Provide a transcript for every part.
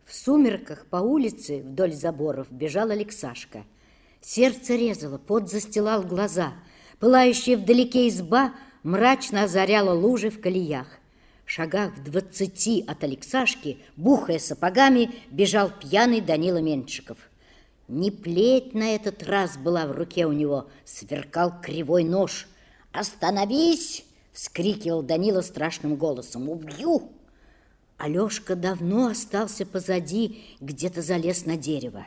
В сумерках по улице вдоль заборов бежал Алексашка. Сердце резало, пот застилал глаза. Пылающая вдалеке изба мрачно озаряла лужи в колеях. В шагах в 20 от Алексашки, бухая сапогами, бежал пьяный Данила Меньшиков. Не плеть на этот раз была в руке у него, сверкал кривой нож. «Остановись!» — вскрикивал Данила страшным голосом. «Убью!» Алешка давно остался позади, где-то залез на дерево.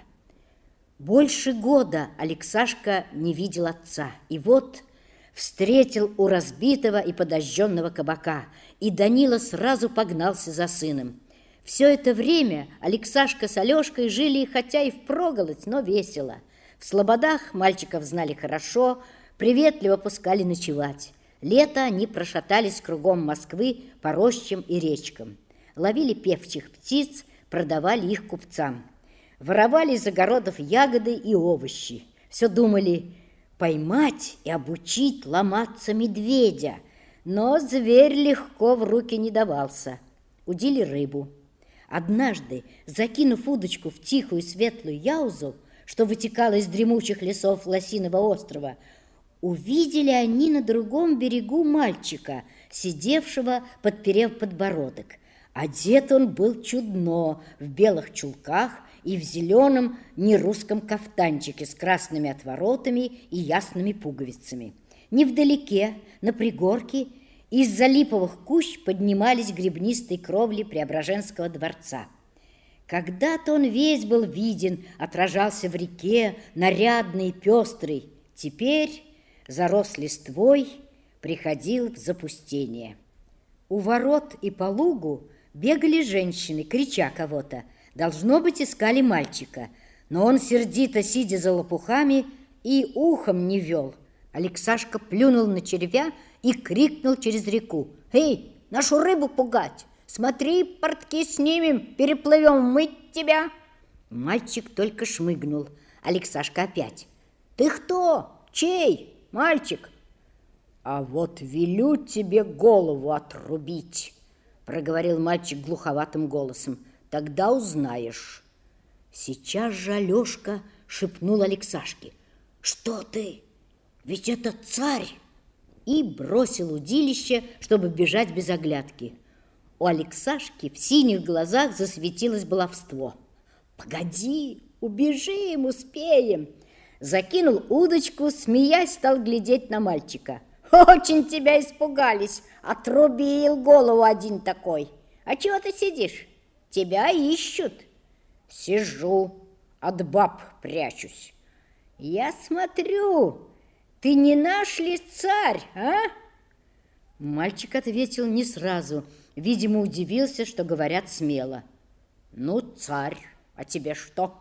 Больше года Алексашка не видел отца. И вот встретил у разбитого и подожженного кабака, и Данила сразу погнался за сыном. Все это время Алексашка с Алешкой жили, хотя и впроголодь, но весело. В слободах мальчиков знали хорошо, приветливо пускали ночевать. Лето они прошатались кругом Москвы по рощам и речкам. Ловили певчих птиц, продавали их купцам. Воровали из огородов ягоды и овощи. Все думали поймать и обучить ломаться медведя. Но зверь легко в руки не давался. Удили рыбу. Однажды, закинув удочку в тихую светлую яузу, что вытекала из дремучих лесов Лосиного острова, увидели они на другом берегу мальчика, сидевшего, подперев подбородок. Одет он был чудно, в белых чулках и в зеленом нерусском кафтанчике с красными отворотами и ясными пуговицами. Невдалеке, на пригорке, из-за липовых кущ поднимались гребнистые кровли Преображенского дворца. Когда-то он весь был виден, отражался в реке, нарядный и пестрый. Теперь зарос листвой, приходил в запустение. У ворот и по лугу бегали женщины, крича кого-то. Должно быть, искали мальчика. Но он, сердито сидя за лопухами, и ухом не вел. Алексашка плюнул на червя и крикнул через реку: «Эй, нашу рыбу пугать! Смотри, портки снимем, переплывем, мыть тебя!» Мальчик только шмыгнул. Алексашка опять: «Ты кто? Чей? Мальчик?» «А вот велю тебе голову отрубить», — проговорил мальчик глуховатым голосом. «Тогда узнаешь». Сейчас же Алешка шепнул Алексашке: «Что ты? Ведь это царь!» И бросил удилище, чтобы бежать без оглядки. У Алексашки в синих глазах засветилось баловство. «Погоди, убежим, успеем!» Закинул удочку, смеясь, стал глядеть на мальчика. «Очень тебя испугались! Отрубил голову один такой! А чего ты сидишь? Тебя ищут!» «Сижу, от баб прячусь!» «Я смотрю, ты не наш ли царь, а?» Мальчик ответил не сразу, видимо, удивился, что говорят смело. «Ну, царь, а тебе что?»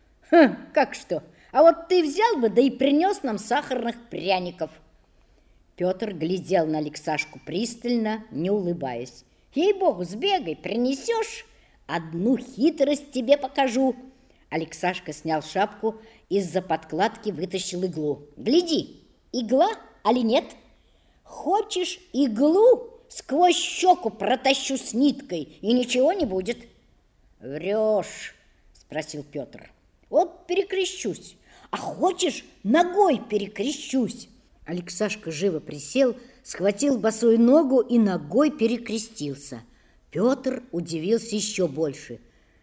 «Как что? А вот ты взял бы, да и принес нам сахарных пряников!» Петр глядел на Алексашку пристально, не улыбаясь. «Ей-богу, сбегай, принесешь? Одну хитрость тебе покажу!» Алексашка снял шапку, из-за подкладки вытащил иглу. «Гляди, игла, али нет? Хочешь иглу? Сквозь щеку протащу с ниткой, и ничего не будет». «Врешь?» — спросил Петр. «Вот перекрещусь. А хочешь, ногой перекрещусь?» Алексашка живо присел, схватил босую ногу и ногой перекрестился. Петр удивился еще больше.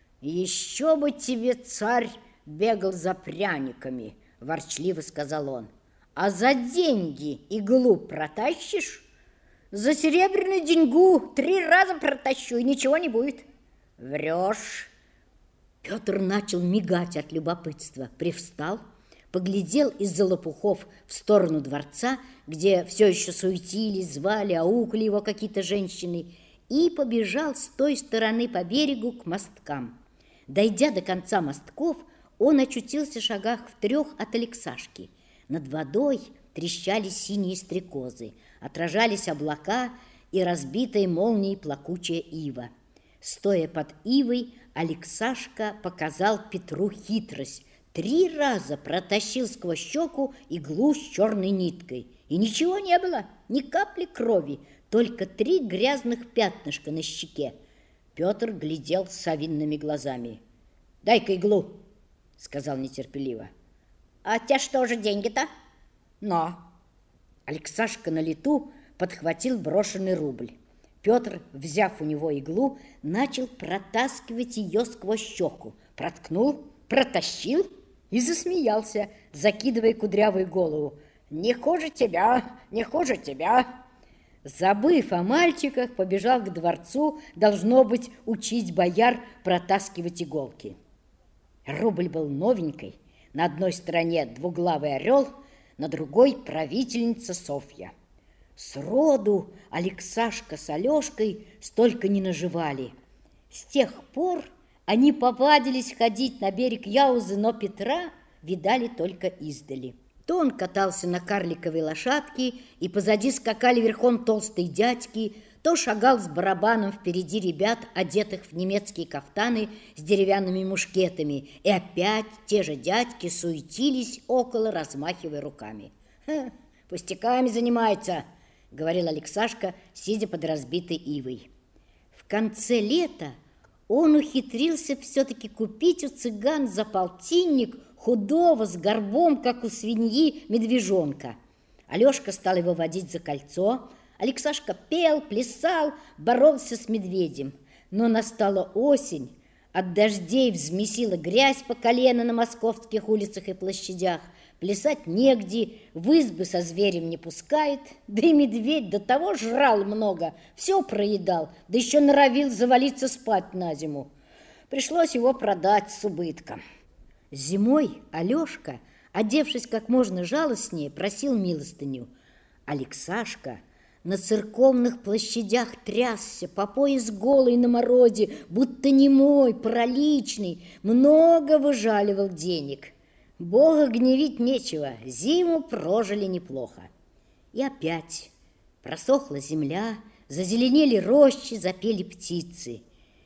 «Еще бы тебе, царь, бегал за пряниками!» – ворчливо сказал он. «А за деньги иглу протащишь?» «За серебряную деньгу 3 раза протащу, и ничего не будет». «Врешь!» Петр начал мигать от любопытства, привстал, поглядел из-за лопухов в сторону дворца, где все еще суетились, звали, аукали его какие-то женщины, и побежал с той стороны по берегу к мосткам. Дойдя до конца мостков, он очутился в шагах в 3 от Алексашки. Над водой трещали синие стрекозы, отражались облака и разбитая молнией плакучая ива. Стоя под ивой, Алексашка показал Петру хитрость. 3 раза протащил сквозь щеку иглу с черной ниткой. И ничего не было, ни капли крови, только 3 грязных пятнышка на щеке. Петр глядел совиными глазами. Дай-ка иглу, сказал нетерпеливо. А те что же деньги-то? Но. Алексашка на лету подхватил брошенный рубль. Петр, взяв у него иглу, начал протаскивать ее сквозь щеку. Проткнул, протащил и засмеялся, закидывая кудрявую голову. «Не хуже тебя, не хуже тебя!» Забыв о мальчиках, побежал к дворцу, должно быть, учить бояр протаскивать иголки. Рубль был новенький. На одной стороне двуглавый орел, на другой правительница Софья. Сроду Алексашка с Алешкой столько не наживали. С тех пор они повадились ходить на берег Яузы, но Петра видали только издали. То он катался на карликовой лошадке, и позади скакали верхом толстые дядьки, то шагал с барабаном впереди ребят, одетых в немецкие кафтаны с деревянными мушкетами, и опять те же дядьки суетились около, размахивая руками. «Пустяками занимается», — говорил Алексашка, сидя под разбитой ивой. В конце лета он ухитрился все-таки купить у цыган за полтинник худого с горбом, как у свиньи, медвежонка. Алешка стал его водить за кольцо. Алексашка пел, плясал, боролся с медведем. Но настала осень, от дождей взмесила грязь по колено на московских улицах и площадях. Плясать негде, в избы со зверем не пускает, да и медведь до того жрал много, все проедал, да еще норовил завалиться спать на зиму. Пришлось его продать с убытком. Зимой Алешка, одевшись как можно жалостнее, просил милостыню. Алексашка на церковных площадях трясся, по пояс голый на морозе, будто немой, параличный, много выжаливал денег. Бога гневить нечего, зиму прожили неплохо. И опять просохла земля, зазеленели рощи, запели птицы.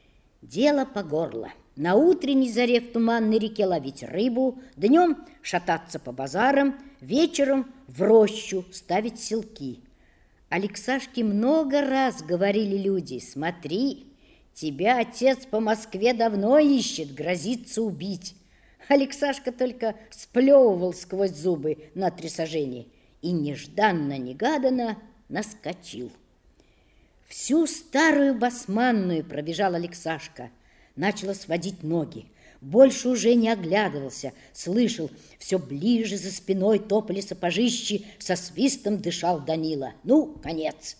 Дело по горло. На утренней заре в туманной реке ловить рыбу, днем шататься по базарам, вечером в рощу ставить селки. Алексашке много раз говорили люди: «Смотри, тебя отец по Москве давно ищет, грозится убить». Алексашка только сплевывал сквозь зубы на 3 сажени и нежданно-негаданно наскочил. Всю старую басманную пробежал Алексашка, начало сводить ноги, больше уже не оглядывался, слышал, все ближе за спиной топали сапожищи, со свистом дышал Данила. Ну, конец.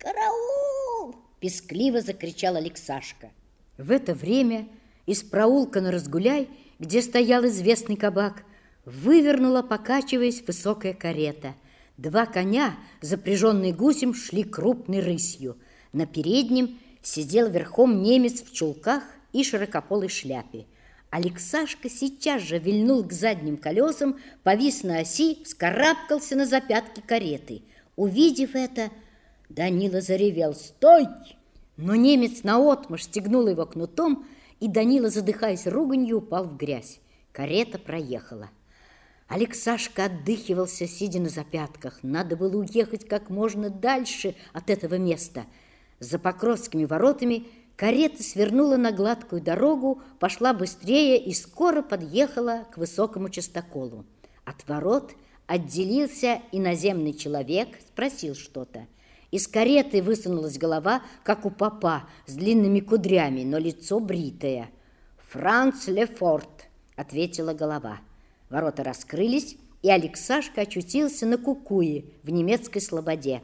«Караул!» – пескливо закричал Алексашка. В это время из проулка на Разгуляй, где стоял известный кабак, вывернула, покачиваясь, высокая карета. 2 коня, запряженные гусем, шли крупной рысью. На переднем сидел верхом немец в чулках и широкополой шляпе. Алексашка сейчас же вильнул к задним колесам, повис на оси, вскарабкался на запятки кареты. Увидев это, Данила заревел: «Стой!» Но немец наотмашь стегнул его кнутом, и Данила, задыхаясь руганью, упал в грязь. Карета проехала. Алексашка отдыхивался, сидя на запятках. Надо было уехать как можно дальше от этого места. За Покровскими воротами карета свернула на гладкую дорогу, пошла быстрее и скоро подъехала к высокому частоколу. От ворот отделился иноземный человек, спросил что-то. Из кареты высунулась голова, как у попа, с длинными кудрями, но лицо бритое. «Франц Лефорт», — ответила голова. Ворота раскрылись, и Алексашка очутился на Кукуе в немецкой слободе.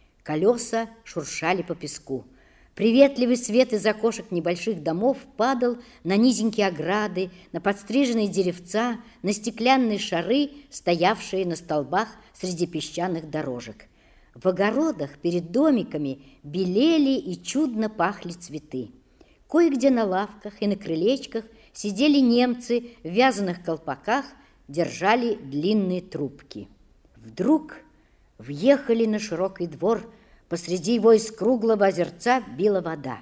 Колеса шуршали по песку. Приветливый свет из окошек небольших домов падал на низенькие ограды, на подстриженные деревца, на стеклянные шары, стоявшие на столбах среди песчаных дорожек. В огородах перед домиками белели и чудно пахли цветы. Кое-где на лавках и на крылечках сидели немцы в вязаных колпаках, держали длинные трубки. Вдруг въехали на широкий двор, посреди его из круглого озерца била вода.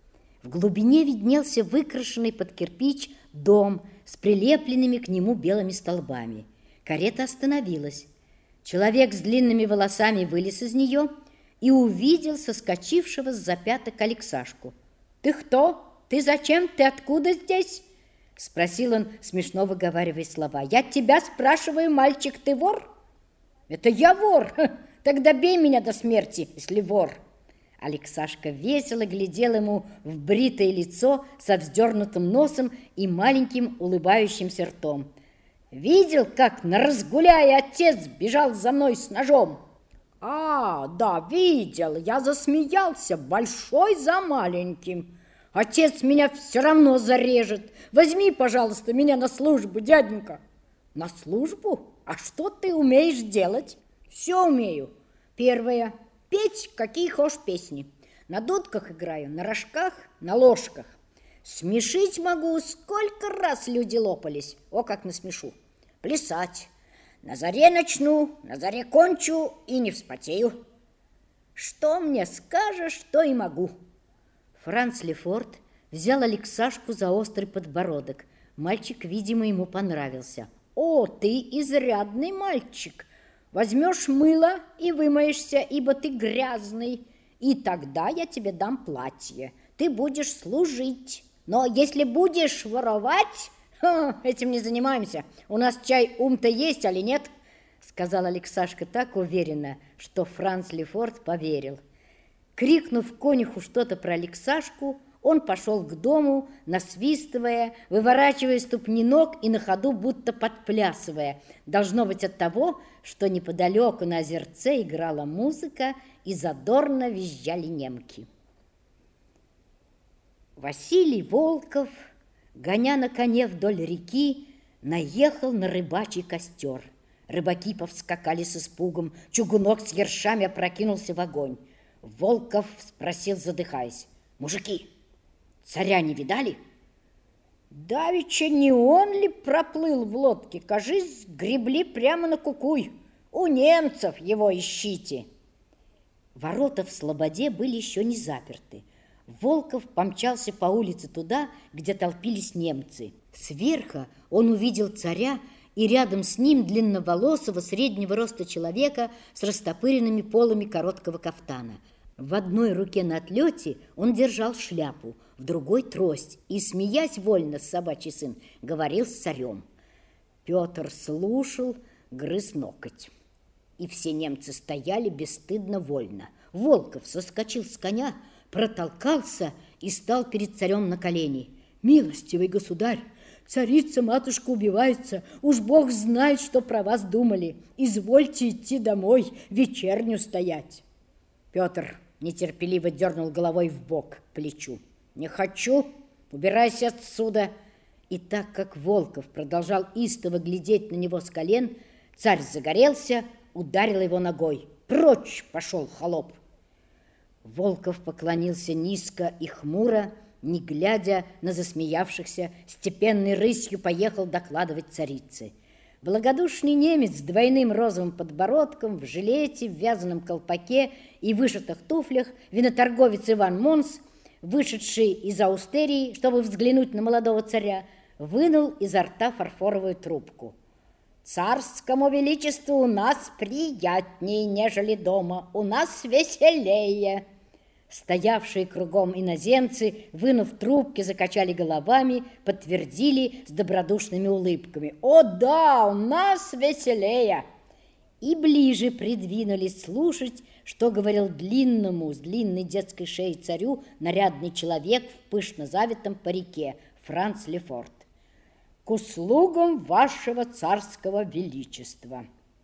В глубине виднелся выкрашенный под кирпич дом с прилепленными к нему белыми столбами. Карета остановилась. Человек с длинными волосами вылез из нее и увидел соскочившего с запяток Алексашку. «Ты кто? Ты зачем? Ты откуда здесь?» Спросил он, смешно выговаривая слова. Я тебя спрашиваю, мальчик, ты вор? Это я вор. Тогда бей меня до смерти, если вор. Алексашка весело глядел ему в бритое лицо со вздернутым носом и маленьким улыбающимся ртом. Видел, как на разгуляе отец бежал за мной с ножом? Да, видел. Я засмеялся, большой за маленьким. Отец меня все равно зарежет. Возьми, пожалуйста, меня на службу, дяденька. На службу? А что ты умеешь делать? Все умею. Первое. Петь, какие хошь песни. На дудках играю, на рожках, на ложках. Смешить могу, сколько раз люди лопались. О, как насмешу. Плясать. На заре начну, на заре кончу и не вспотею. Что мне скажешь, то и могу. Франц Лефорт взял Алексашку за острый подбородок. Мальчик, видимо, ему понравился. О, ты изрядный мальчик. Возьмешь мыло и вымоешься, ибо ты грязный. И тогда я тебе дам платье. Ты будешь служить. Но если будешь воровать, этим не занимаемся. У нас чай ум-то есть, али нет? Сказал Алексашка так уверенно, что Франц Лефорт поверил. Крикнув конюху что-то про Алексашку, он пошел к дому, насвистывая, выворачивая ступни ног и на ходу будто подплясывая. Должно быть от того, что неподалеку на озерце играла музыка и задорно визжали немки. Василий Волков, гоня на коне вдоль реки, наехал на рыбачий костер. Рыбаки повскакали с испугом, чугунок с ершами опрокинулся в огонь. Волков спросил, задыхаясь: «Мужики, царя не видали?» «Давеча не он ли проплыл в лодке? Кажись, гребли прямо на Кукуй. У немцев его ищите!» Ворота в Слободе были еще не заперты. Волков помчался по улице туда, где толпились немцы. Сверху он увидел царя и рядом с ним длинноволосого среднего роста человека с растопыренными полами короткого кафтана. В одной руке на отлете он держал шляпу, в другой трость и, смеясь вольно, собачий сын, говорил с царем. Петр слушал, грыз ноготь. И все немцы стояли бесстыдно вольно. Волков соскочил с коня, протолкался и стал перед царем на колени. «Милостивый государь, царица-матушка убивается, уж Бог знает, что про вас думали. Извольте идти домой, вечерню стоять». Петр нетерпеливо дернул головой вбок к плечу. «Не хочу, убирайся отсюда». И так как Волков продолжал истово глядеть на него с колен, царь загорелся, ударил его ногой. «Прочь пошел, холоп!» Волков поклонился низко и хмуро, не глядя на засмеявшихся, степенной рысью поехал докладывать царице. Благодушный немец с двойным розовым подбородком, в жилете, в вязаном колпаке и вышитых туфлях, виноторговец Иван Монс, вышедший из аустерии, чтобы взглянуть на молодого царя, вынул изо рта фарфоровую трубку. «Царскому величеству у нас приятнее, нежели дома, у нас веселее». Стоявшие кругом иноземцы, вынув трубки, закачали головами, подтвердили с добродушными улыбками: «О да, у нас веселее!» И ближе придвинулись слушать, что говорил длинному, с длинной детской шеей царю нарядный человек в пышно завитом парике, Франц Лефорт. «К услугам вашего царского величества!»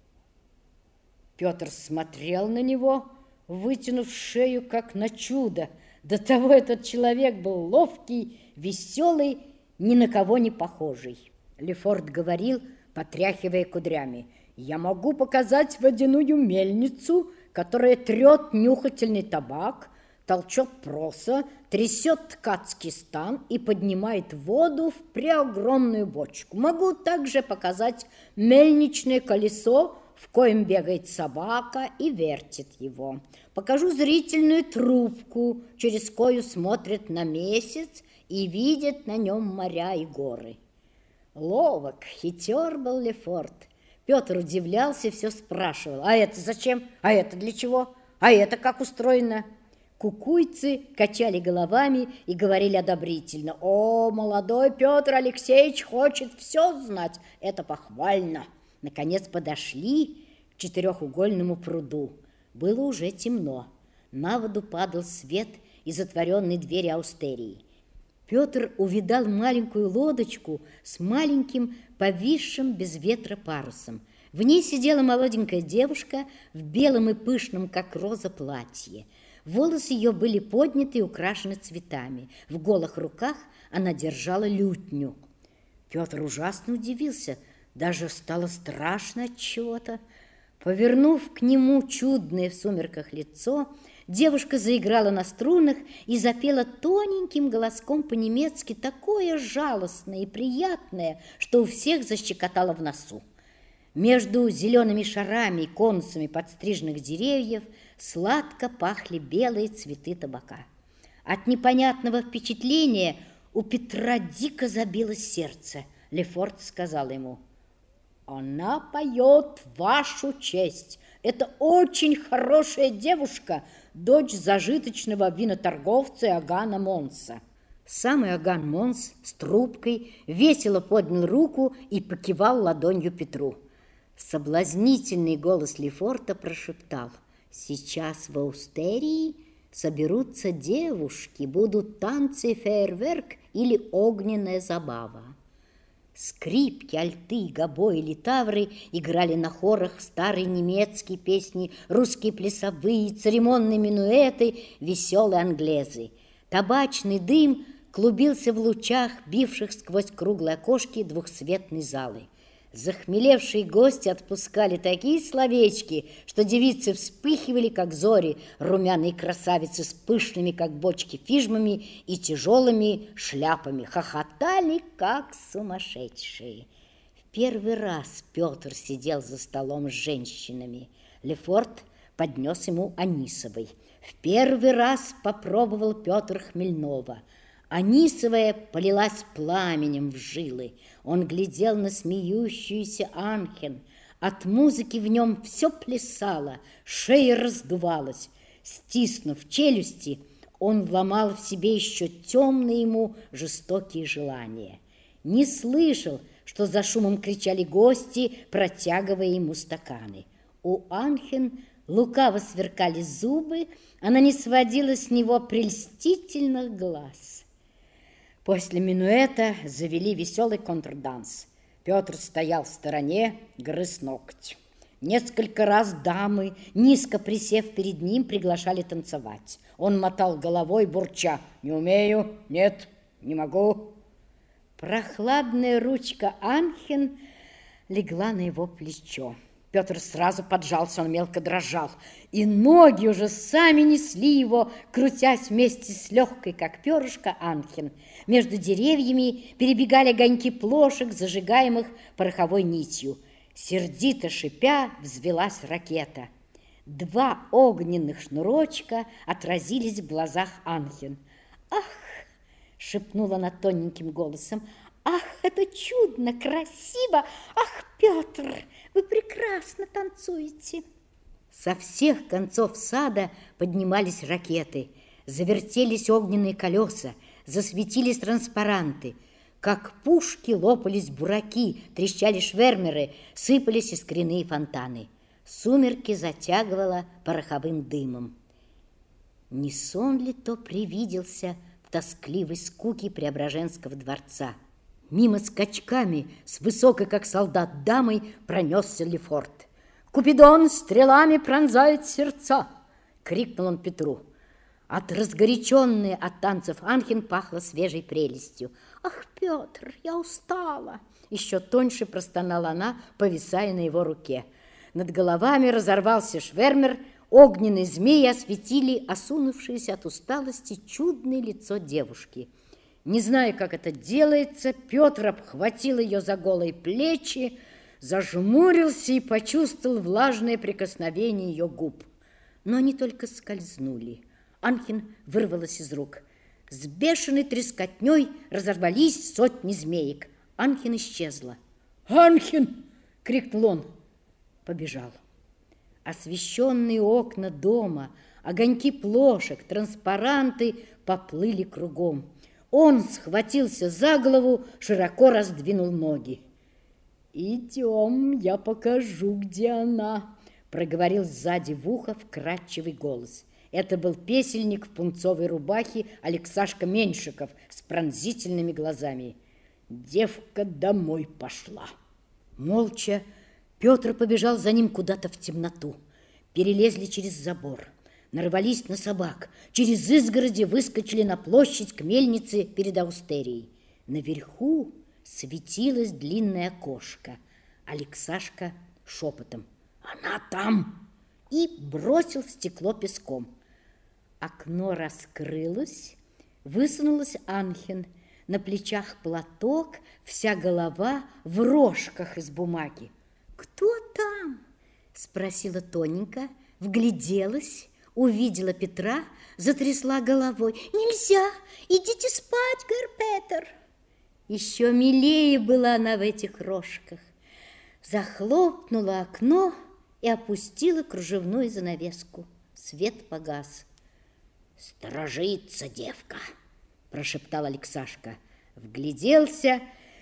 Петр смотрел на него, вытянув шею, как на чудо. До того этот человек был ловкий, веселый, ни на кого не похожий. Лефорт говорил, потряхивая кудрями: «Я могу показать водяную мельницу, которая трет нюхательный табак, толчет проса, трясет ткацкий стан и поднимает воду в преогромную бочку. Могу также показать мельничное колесо, в коем бегает собака и вертит его. Покажу зрительную трубку, через кою смотрят на месяц и видят на нем моря и горы». Ловок, хитер был Лефорт. Петр удивлялся и все спрашивал: «А это зачем? А это для чего? А это как устроено?» Кукуйцы качали головами и говорили одобрительно: «О, молодой Петр Алексеевич хочет все знать, это похвально». Наконец подошли к четырехугольному пруду. Было уже темно. На воду падал свет из отворенной двери аустерии. Петр увидал маленькую лодочку с маленьким, повисшим без ветра парусом. В ней сидела молоденькая девушка в белом и пышном, как роза, платье. Волосы ее были подняты и украшены цветами. В голых руках она держала лютню. Петр ужасно удивился, даже стало страшно от чего-то. Повернув к нему чудное в сумерках лицо, девушка заиграла на струнах и запела тоненьким голоском по-немецки такое жалостное и приятное, что у всех защекотало в носу. Между зелеными шарами и конусами подстриженных деревьев сладко пахли белые цветы табака. От непонятного впечатления у Петра дико забилось сердце. Лефорт сказал ему: «Она поет в вашу честь. Это очень хорошая девушка, дочь зажиточного виноторговца Иоганна Монса». Сам Иоганн Монс с трубкой весело поднял руку и покивал ладонью Петру. Соблазнительный голос Лефорта прошептал: «Сейчас в аустерии соберутся девушки, будут танцы и фейерверк или огненная забава». Скрипки, альты, гобои, литавры играли на хорах старые немецкие песни, русские плясовые, церемонные минуэты, веселые англезы. Табачный дым клубился в лучах, бивших сквозь круглые окошки двухсветной залы. Захмелевшие гости отпускали такие словечки, что девицы вспыхивали, как зори, румяные красавицы с пышными, как бочки, фижмами и тяжелыми шляпами, хохотали, как сумасшедшие. В первый раз Петр сидел за столом с женщинами. Лефорт поднес ему анисовой. В первый раз попробовал Петр хмельного. Анисовая полилась пламенем в жилы. Он глядел на смеющуюся Анхен. От музыки в нем все плясало, шея раздувалась. Стиснув челюсти, он ломал в себе еще темные ему жестокие желания. Не слышал, что за шумом кричали гости, протягивая ему стаканы. У Анхен лукаво сверкали зубы, она не сводила с него прельстительных глаз. После минуэта завели веселый контрданс. Петр стоял в стороне, грыз ноготь. Несколько раз дамы, низко присев перед ним, приглашали танцевать. Он мотал головой, бурча: «Не умею, нет, не могу». Прохладная ручка Анхен легла на его плечо. Петр сразу поджался, он мелко дрожал, и ноги уже сами несли его, крутясь вместе с легкой, как перышко, Анхен. Между деревьями перебегали огоньки плошек, зажигаемых пороховой нитью. Сердито шипя, взвелась ракета. Два огненных шнурочка отразились в глазах Анхен. «Ах!» — шепнула она тоненьким голосом. «Ах, это чудно, красиво! Ах, Петр, вы прекрасно танцуете!» Со всех концов сада поднимались ракеты, завертелись огненные колеса, засветились транспаранты. Как пушки лопались бураки, трещали швермеры, сыпались искряные фонтаны. Сумерки затягивало пороховым дымом. Не сон ли то привиделся в тоскливой скуке Преображенского дворца? Мимо скачками, с высокой, как солдат, дамой пронесся Лефорт. «Купидон стрелами пронзает сердца!» — крикнул он Петру. От разгоряченной от танцев Анхен пахло свежей прелестью. «Ах, Петр, я устала!» Еще тоньше простонала она, повисая на его руке. Над головами разорвался швермер, огненные змеи осветили осунувшееся от усталости чудное лицо девушки. Не зная, как это делается, Петр обхватил ее за голые плечи, зажмурился и почувствовал влажное прикосновение ее губ. Но они только скользнули. Анхен вырвалась из рук. С бешеной трескотней разорвались сотни змеек. Анхен исчезла. «Анхен!» — крикнул он. Побежал. Освещенные окна дома, Огоньки плошек, транспаранты поплыли кругом. Он схватился за голову, широко раздвинул ноги. «Идем, я покажу, где она», — проговорил сзади в ухо вкрадчивый голос. Это был песельник в пунцовой рубахе Алексашка Меньшиков с пронзительными глазами. Девка домой пошла. Молча Петр побежал за ним куда-то в темноту. Перелезли через забор, нарвались на собак, через изгороди выскочили на площадь к мельнице перед Аустерией. Наверху светилось длинное окошко. Алексашка шепотом: «Она там!» и бросил в стекло песком. Окно раскрылось, высунулась Анхен. На плечах платок, вся голова в рожках из бумаги. «Кто там?» — спросила тоненько, вгляделась, увидела Петра, затрясла головой. «Нельзя! Идите спать, Гер-Петер!» Еще милее была она в этих рожках. Захлопнула окно и опустила кружевную занавеску. Свет погас. «Сторожится девка!» — прошептал Алексашка. Вгляделся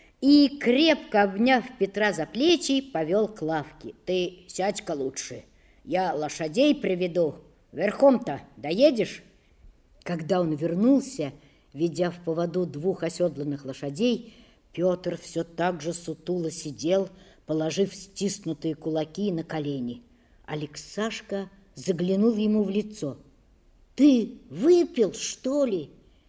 и, крепко обняв Петра за плечи, повел к лавке. «Ты сядь-ка лучше, я лошадей приведу. Верхом-то доедешь?» Когда он вернулся, ведя в поводу 2 оседланных лошадей, Петр все так же сутуло сидел, положив стиснутые кулаки на колени. Алексашка заглянул ему в лицо. «Ты выпил, что ли?»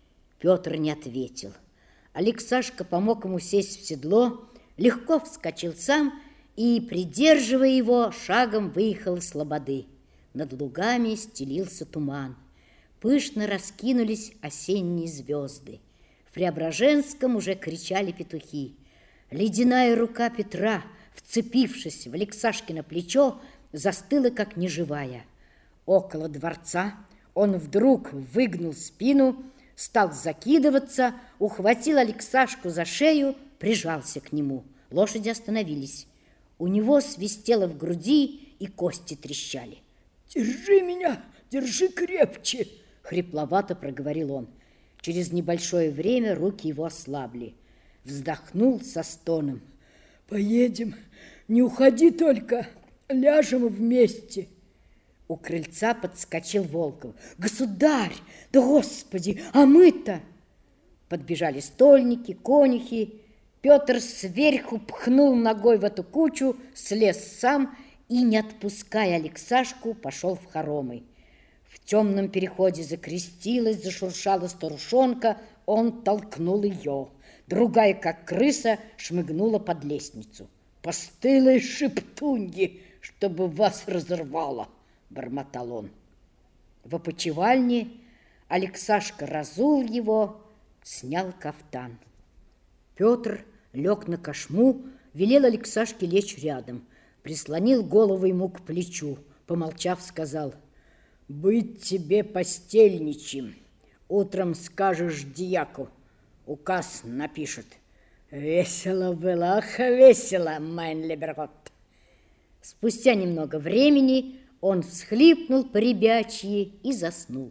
Петр не ответил. Алексашка помог ему сесть в седло, легко вскочил сам и, придерживая его, шагом выехал из слободы. Над лугами стелился туман. Пышно раскинулись осенние звезды. В Преображенском уже кричали петухи. Ледяная рука Петра, вцепившись в Алексашкино плечо, застыла, как неживая. Около дворца он вдруг выгнул спину, стал закидываться, ухватил Алексашку за шею, прижался к нему. Лошади остановились. У него свистело в груди, и кости трещали. «Держи меня, держи крепче!» — хрипловато проговорил он. Через небольшое время руки его ослабли. Вздохнул со стоном. «Поедем, не уходи только, ляжем вместе». У крыльца подскочил Волков. «Государь! Да Господи! А мы-то!» Подбежали стольники, конюхи. Петр сверху пхнул ногой в эту кучу, слез сам и, не отпуская Алексашку, пошел в хоромы. В темном переходе закрестилась, зашуршала старушонка, он толкнул ее. Другая, как крыса, шмыгнула под лестницу. «Постылые шептуньи, чтобы вас разорвало!» — бормотал он. В опочивальне Алексашка разул его, снял кафтан. Петр лег на кошму, велел Алексашке лечь рядом, прислонил голову ему к плечу, помолчав, сказал: «Быть тебе постельничьим. Утром скажешь дьяку, указ напишет». «Весело было, ах, весело, майн либергот». Спустя немного времени он всхлипнул по-ребячьи и заснул.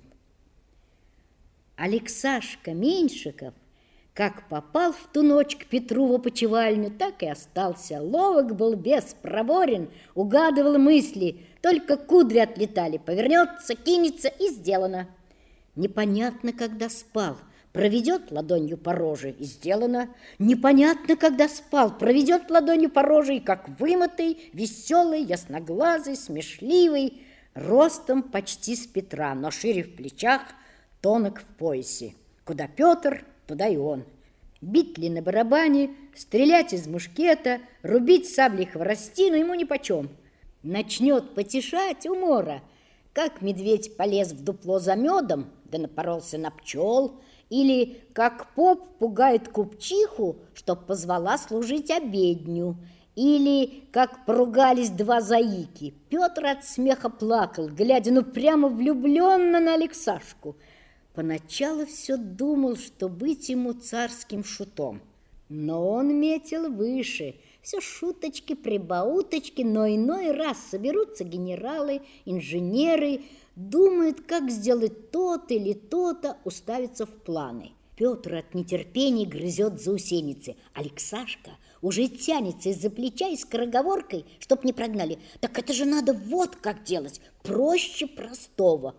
Алексашка Меньшиков, как попал в ту ночь к Петру в опочивальню, так и остался. Ловок был, бес проворен, угадывал мысли, только кудри отлетали. Повернется, кинется, и сделано. Непонятно, когда спал, проведет ладонью по роже, и сделано. Непонятно, когда спал, проведет ладонью по роже, и как вымытый, веселый, ясноглазый, смешливый, ростом почти с Петра, но шире в плечах, тонок в поясе. Куда Петр, туда и он. Бить ли на барабане, стрелять из мушкета, рубить саблей хворостину ему нипочем. Начнет потешать умора, как медведь полез в дупло за медом, да напоролся на пчел, или как поп пугает купчиху, чтоб позвала служить обедню, или как поругались 2 заики. Петр от смеха плакал, глядя прямо влюбленно на Алексашку. Поначалу все думал, что быть ему царским шутом. Но он метил выше. Все шуточки, прибауточки, но иной раз соберутся генералы, инженеры, думает, как сделать то-то или то-то, уставиться в планы. Петр от нетерпения грызет заусеницы. Алексашка уже тянется из-за плеча и скороговоркой, чтоб не прогнали. Так это же надо вот как делать, проще простого.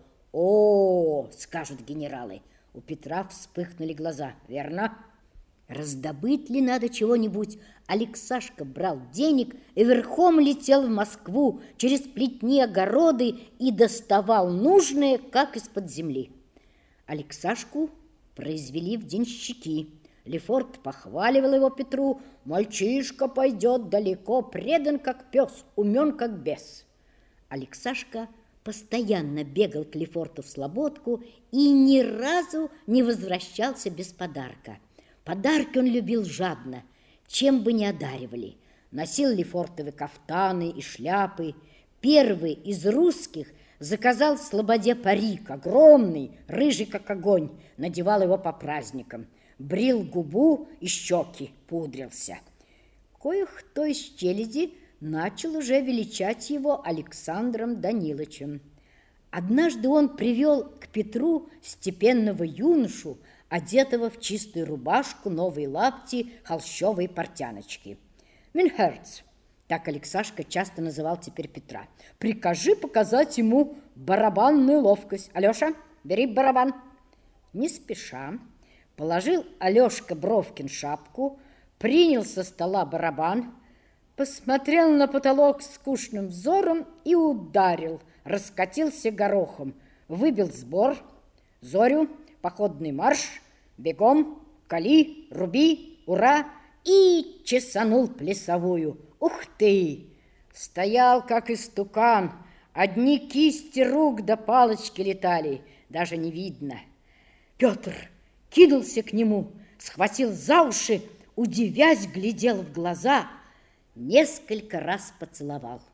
О, скажут генералы. У Петра вспыхнули глаза. Верно? Раздобыть ли надо чего-нибудь? Алексашка брал денег и верхом летел в Москву через плетни, огороды и доставал нужное, как из-под земли. Алексашку произвели в денщики. Лефорт похваливал его Петру. Мальчишка пойдет далеко, предан как пес, умен как бес. Алексашка постоянно бегал к Лефорту в слободку и ни разу не возвращался без подарка. Подарки он любил жадно, чем бы ни одаривали. Носил Лефортовы кафтаны и шляпы. Первый из русских заказал в слободе парик, огромный, рыжий как огонь, надевал его по праздникам, брил губу и щеки, пудрился. Кое-кто из челяди начал уже величать его Александром Данилычем. Однажды он привел к Петру степенного юношу, одетого в чистую рубашку, новые лапти, холщовые портяночки. «Минхерц», так Алексашка часто называл теперь Петра, «прикажи показать ему барабанную ловкость. Алеша, бери барабан». Не спеша положил Алешка Бровкин шапку, принял со стола барабан, посмотрел на потолок скучным взором и ударил, раскатился горохом, выбил сбор, зорю, походный марш, бегом, кали, руби, ура, и чесанул плясовую. Ух ты! Стоял, как истукан, одни кисти рук до палочки летали, даже не видно. Петр кинулся к нему, схватил за уши, удивясь, глядел в глаза, несколько раз поцеловал.